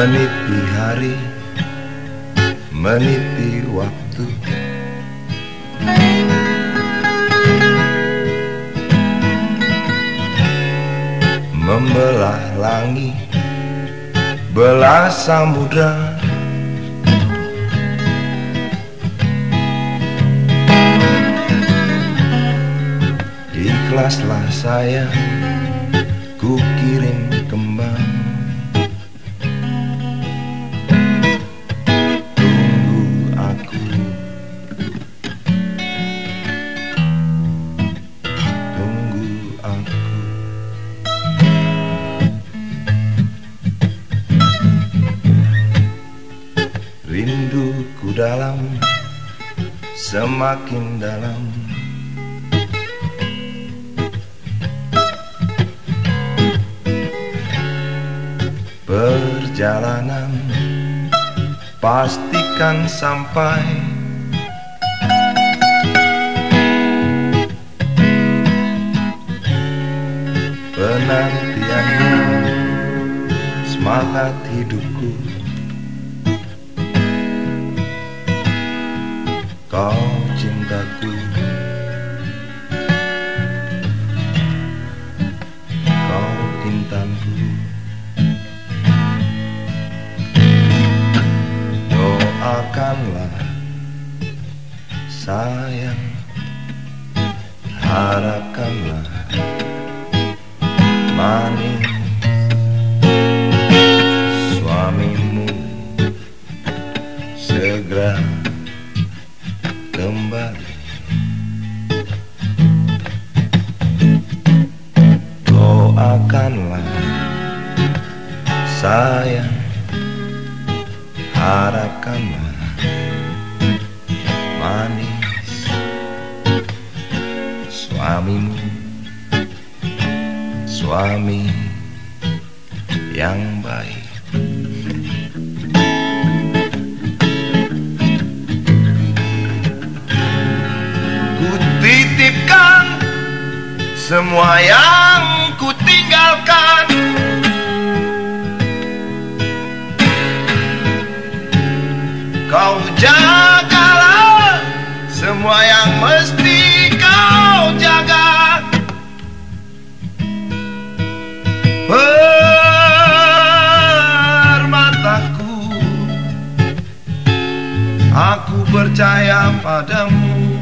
meniti hari, meniti waktu, membelah langit, belah samudra. Ikhlaslah sayang, ku kirim kembang. Tunggu aku, tunggu aku. Rinduku dalam, semakin dalam. Perjalanan pastikan sampai. Penantianmu semangat hidupku. Kau cintaku, kau intanku. Doakanlah sayang, harapkanlah manis suamimu segera kembali. Doakanlah sayang, harapkanlah manis suamimu, suami yang baik. Ku titipkan semua yang ku tinggalkan. Kau jagalah semua yang mesti kau jaga. Permataku, aku percaya padamu.